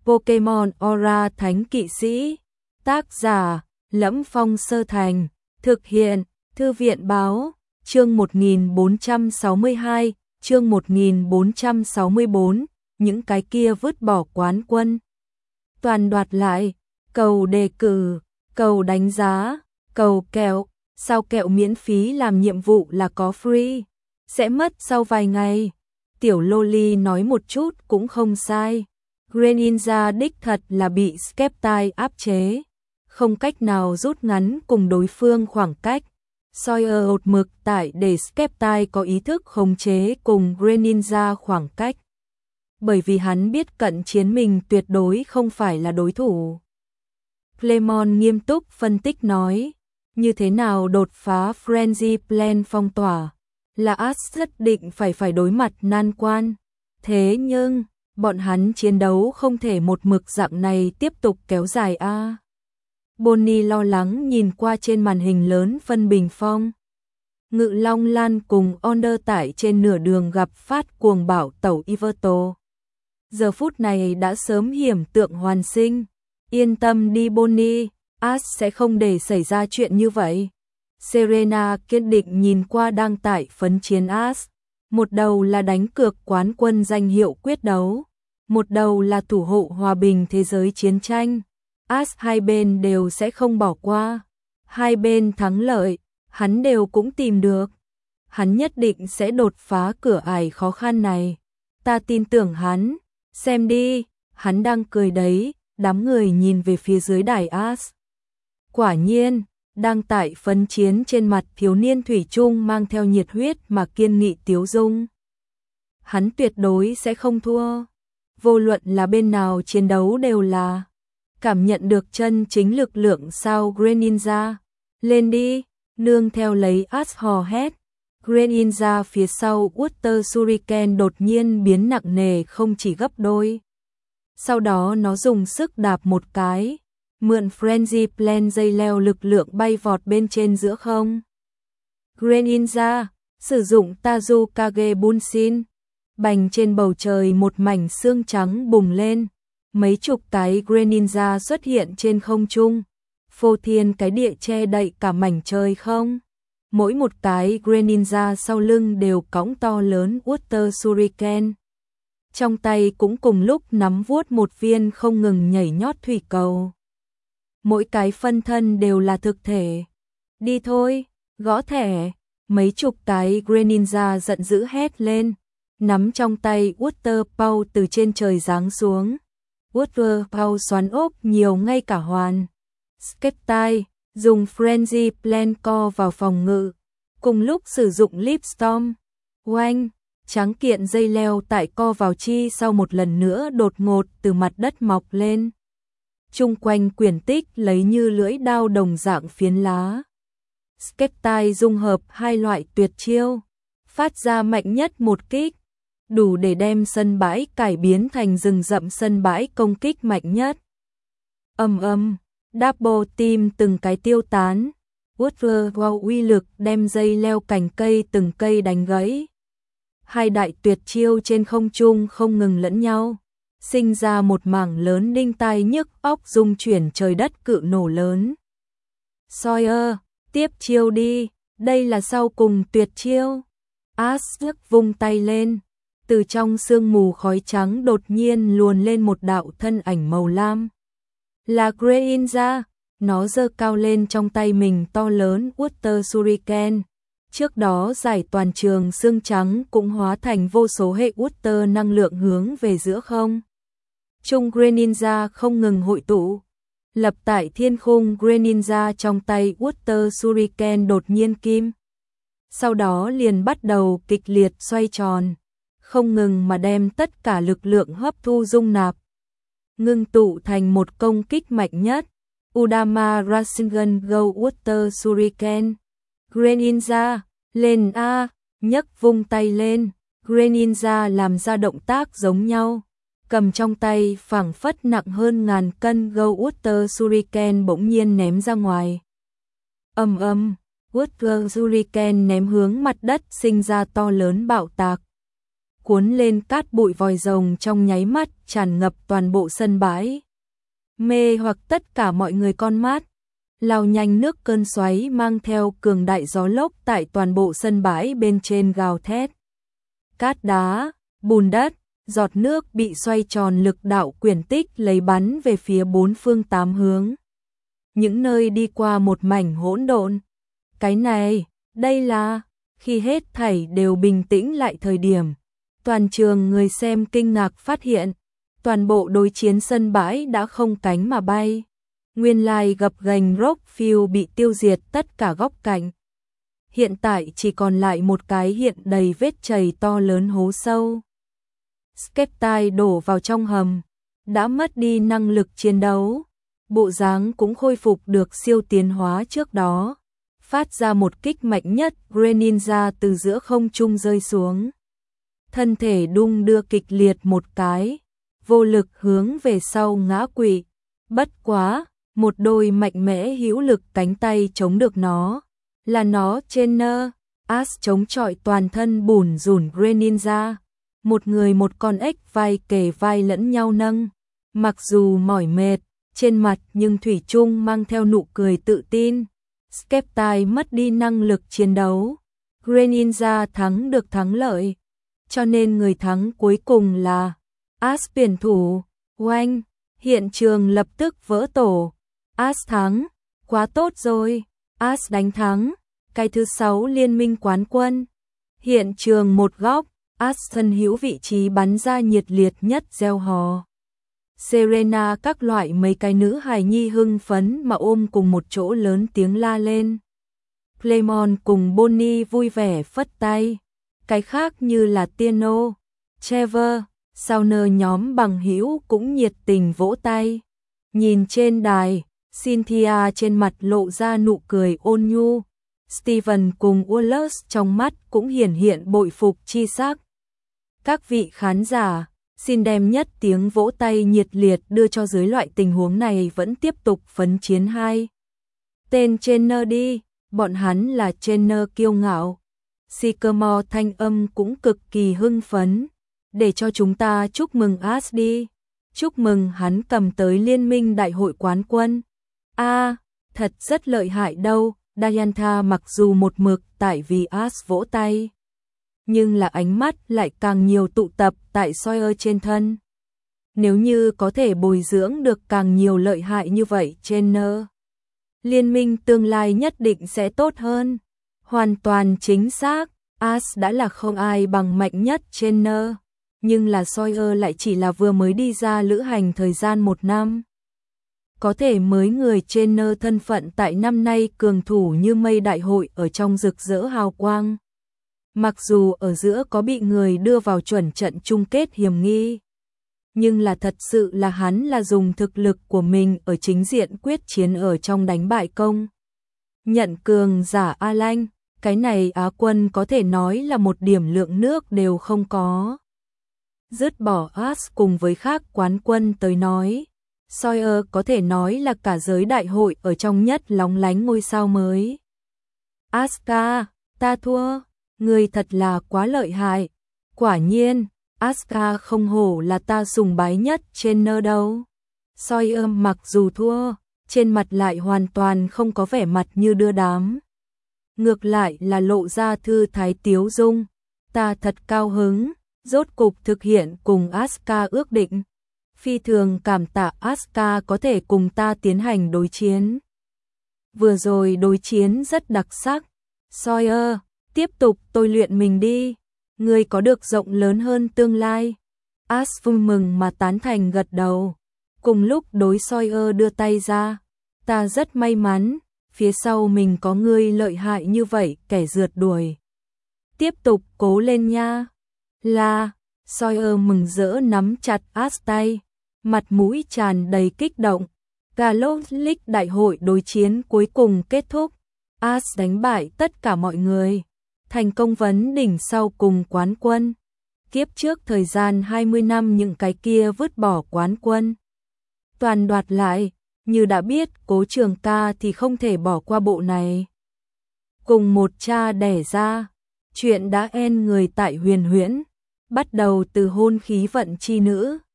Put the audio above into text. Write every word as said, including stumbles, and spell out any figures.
Pokemon Aura Thánh Kỵ Sĩ. Tác giả: Lẫm Phong Sơ Thành. Thực hiện: Thư viện báo. Chương một nghìn bốn trăm sáu mươi hai, chương một nghìn bốn trăm sáu mươi bốn, những cái kia vứt bỏ quán quân. Toàn đoạt lại, cầu đề cử, cầu đánh giá, cầu kẹo, sao kẹo miễn phí làm nhiệm vụ là có free, sẽ mất sau vài ngày. Tiểu Loli nói một chút cũng không sai. Greninja đích thật là bị Sceptile áp chế, không cách nào rút ngắn cùng đối phương khoảng cách. Sawyer một mực tại để Sceptile có ý thức khống chế cùng Greninja khoảng cách. Bởi vì hắn biết cận chiến mình tuyệt đối không phải là đối thủ. Clemon nghiêm túc phân tích nói, như thế nào đột phá Frenzy Plan phong tỏa, là Ash nhất định phải phải đối mặt nan quan. Thế nhưng, bọn hắn chiến đấu không thể một mực dạng này tiếp tục kéo dài a. À. Bonnie lo lắng nhìn qua trên màn hình lớn phân bình phong. Ngự Long Lan cùng Onder tại trên nửa đường gặp phát cuồng bảo tẩu Yveltal. Giờ phút này đã sớm hiểm tượng hoàn sinh. Yên tâm đi Bonnie, Ash sẽ không để xảy ra chuyện như vậy. Serena kiên định nhìn qua đang tại phấn chiến Ash. Một đầu là đánh cược quán quân danh hiệu quyết đấu, một đầu là thủ hộ hòa bình thế giới chiến tranh. Ash hai bên đều sẽ không bỏ qua. Hai bên thắng lợi, hắn đều cũng tìm được. Hắn nhất định sẽ đột phá cửa ải khó khăn này. Ta tin tưởng hắn. Xem đi, hắn đang cười đấy. Đám người nhìn về phía dưới đài Ash. Quả nhiên, đang tại phấn chiến trên mặt thiếu niên thủy chung mang theo nhiệt huyết mà kiên nghị tiếu dung. Hắn tuyệt đối sẽ không thua. Vô luận là bên nào chiến đấu đều là cảm nhận được chân chính lực lượng sao Greninja. Lên đi, nương theo lấy Ash hò hét. Greninja phía sau Water Shuriken đột nhiên biến nặng nề không chỉ gấp đôi. Sau đó nó dùng sức đạp một cái, mượn Frenzy Plan dây leo lực lượng bay vọt bên trên giữa không. Greninja, sử dụng Tazukage Bunshin. Bành trên bầu trời một mảnh xương trắng bùng lên. Mấy chục cái Greninja xuất hiện trên không trung. Phô thiên cái địa che đậy cả mảnh trời không. Mỗi một cái Greninja sau lưng đều cõng to lớn Water Shuriken. Trong tay cũng cùng lúc nắm vuốt một viên không ngừng nhảy nhót thủy cầu. Mỗi cái phân thân đều là thực thể. Đi thôi, gõ thẻ. Mấy chục cái Greninja giận dữ hét lên. Nắm trong tay Water Pow từ trên trời giáng xuống. Water Pow xoắn ốp nhiều ngay cả hoàn. Sceptile dùng Frenzy Plan co vào phòng ngự. Cùng lúc sử dụng Leaf Storm. Oanh! Tráng kiện dây leo tại co vào chi sau một lần nữa đột ngột từ mặt đất mọc lên. Trung quanh quyển tích lấy như lưỡi đao đồng dạng phiến lá. Sceptile dung hợp hai loại tuyệt chiêu, phát ra mạnh nhất một kích, đủ để đem sân bãi cải biến thành rừng rậm sân bãi công kích mạnh nhất. Ầm ầm, double team từng cái tiêu tán. Water Wow uy lực đem dây leo cành cây từng cây đánh gãy. Hai đại tuyệt chiêu trên không trung không ngừng lẫn nhau, sinh ra một mảng lớn đinh tai nhức óc rung chuyển trời đất cự nổ lớn. Sawyer, tiếp chiêu đi, đây là sau cùng tuyệt chiêu. Ash vung tay lên, từ trong sương mù khói trắng đột nhiên luồn lên một đạo thân ảnh màu lam. Là Greninja, nó giơ cao lên trong tay mình to lớn Water Shuriken. Trước đó giải toàn trường xương trắng cũng hóa thành vô số hệ Water năng lượng hướng về giữa không. Trung Greninja không ngừng hội tụ. Lập tại thiên khung Greninja trong tay Water Shuriken đột nhiên kim. Sau đó liền bắt đầu kịch liệt xoay tròn. Không ngừng mà đem tất cả lực lượng hấp thu dung nạp. Ngưng tụ thành một công kích mạnh nhất. Udama Rasengan Go Water Shuriken. Greninja, lên A, nhấc vung tay lên. Greninja làm ra động tác giống nhau. Cầm trong tay phảng phất nặng hơn ngàn cân Go Water Shuriken bỗng nhiên ném ra ngoài. Ầm ầm, Water Shuriken ném hướng mặt đất sinh ra to lớn bạo tạc. cuốn lên cát bụi vòi rồng trong nháy mắt tràn ngập toàn bộ sân bãi. Mê hoặc tất cả mọi người con mắt, lao nhanh nước cơn xoáy mang theo cường đại gió lốc tại toàn bộ sân bãi bên trên gào thét. Cát đá, bùn đất, giọt nước bị xoay tròn lực đạo quyển tích lấy bắn về phía bốn phương tám hướng. Những nơi đi qua một mảnh hỗn độn. Cái này, đây là, khi hết thảy đều bình tĩnh lại thời điểm. Toàn trường người xem kinh ngạc phát hiện, toàn bộ đối chiến sân bãi đã không cánh mà bay. Nguyên lai gập ghềnh Rockfield bị tiêu diệt tất cả góc cạnh. Hiện tại chỉ còn lại một cái hiện đầy vết chảy to lớn hố sâu. Skeptile đổ vào trong hầm, đã mất đi năng lực chiến đấu. Bộ dáng cũng khôi phục được siêu tiến hóa trước đó. Phát ra một kích mạnh nhất, Greninja từ giữa không trung rơi xuống. Thân thể đung đưa kịch liệt một cái, vô lực hướng về sau ngã quỵ. Bất quá, một đôi mạnh mẽ hữu lực cánh tay chống được nó. Là nó Trainer, Ash chống chọi toàn thân bủn rủn Greninja. Một người một con ếch vai kề vai lẫn nhau nâng. Mặc dù mỏi mệt, trên mặt nhưng thủy chung mang theo nụ cười tự tin. Skeptile mất đi năng lực chiến đấu. Greninja thắng được thắng lợi. Cho nên người thắng cuối cùng là Ash tuyển thủ. Oanh, hiện trường lập tức vỡ tổ. Ash thắng, quá tốt rồi. Ash đánh thắng, cái thứ sáu liên minh quán quân. Hiện trường một góc, Ash thân hữu vị trí bắn ra nhiệt liệt nhất reo hò. Serena các loại mấy cái nữ hài nhi hưng phấn mà ôm cùng một chỗ lớn tiếng la lên. Clemon cùng Bonnie vui vẻ phất tay. Cái khác như là Tino, Trevor, Sauner nhóm bằng hữu cũng nhiệt tình vỗ tay. Nhìn trên đài, Cynthia trên mặt lộ ra nụ cười ôn nhu. Steven cùng Wallace trong mắt cũng hiển hiện bội phục chi sắc. Các vị khán giả, xin đem nhất tiếng vỗ tay nhiệt liệt đưa cho dưới loại tình huống này vẫn tiếp tục phấn chiến hai. Tên trainer đi, bọn hắn là trainer kiêu ngạo. Sycamore thanh âm cũng cực kỳ hưng phấn. Để cho chúng ta chúc mừng Ash đi. Chúc mừng hắn cầm tới liên minh đại hội quán quân. A, à, thật rất lợi hại đâu. Diantha mặc dù một mực tại vì Ash vỗ tay, nhưng là ánh mắt lại càng nhiều tụ tập tại Sawyer trên thân. Nếu như có thể bồi dưỡng được càng nhiều lợi hại như vậy trainer, liên minh tương lai nhất định sẽ tốt hơn. Hoàn toàn chính xác, Ash đã là không ai bằng mạnh nhất trainer, nhưng là Sawyer lại chỉ là vừa mới đi ra lữ hành thời gian một năm. Có thể mới người trainer thân phận tại năm nay cường thủ như mây đại hội ở trong rực rỡ hào quang. Mặc dù ở giữa có bị người đưa vào chuẩn trận chung kết hiểm nghi, nhưng là thật sự là hắn là dùng thực lực của mình ở chính diện quyết chiến ở trong đánh bại công. Nhận cường giả A Lanh, cái này Á quân có thể nói là một điểm lượng nước đều không có. Dứt bỏ Ash cùng với khác quán quân tới nói, Sawyer có thể nói là cả giới đại hội ở trong nhất lóng lánh ngôi sao mới. Asuka, ta thua, người thật là quá lợi hại. Quả nhiên, Asuka không hổ là ta sùng bái nhất trainer đâu. Sawyer mặc dù thua, trên mặt lại hoàn toàn không có vẻ mặt như đưa đám. Ngược lại là lộ ra thư thái tiếu dung. Ta thật cao hứng, rốt cục thực hiện cùng Asuka ước định. Phi thường cảm tạ Asuka có thể cùng ta tiến hành đối chiến. Vừa rồi đối chiến rất đặc sắc. Sawyer, tiếp tục tôi luyện mình đi. Người có được rộng lớn hơn tương lai. Ash vui mừng mà tán thành gật đầu. Cùng lúc đối Sawyer đưa tay ra. Ta rất may mắn, phía sau mình có người lợi hại như vậy kẻ rượt đuổi. Tiếp tục cố lên nha. Là, Sawyer mừng rỡ nắm chặt Ash tay. Mặt mũi tràn đầy kích động. Galactic League đại hội đối chiến cuối cùng kết thúc. Ash đánh bại tất cả mọi người. Thành công vấn đỉnh sau cùng quán quân. Kiếp trước thời gian hai mươi năm những cái kia vứt bỏ quán quân. Toàn đoạt lại, như đã biết Cố Trường Ca thì không thể bỏ qua bộ này. Cùng một cha đẻ ra, chuyện đã en người tại huyền huyễn. bắt đầu từ hôn khí vận chi nữ,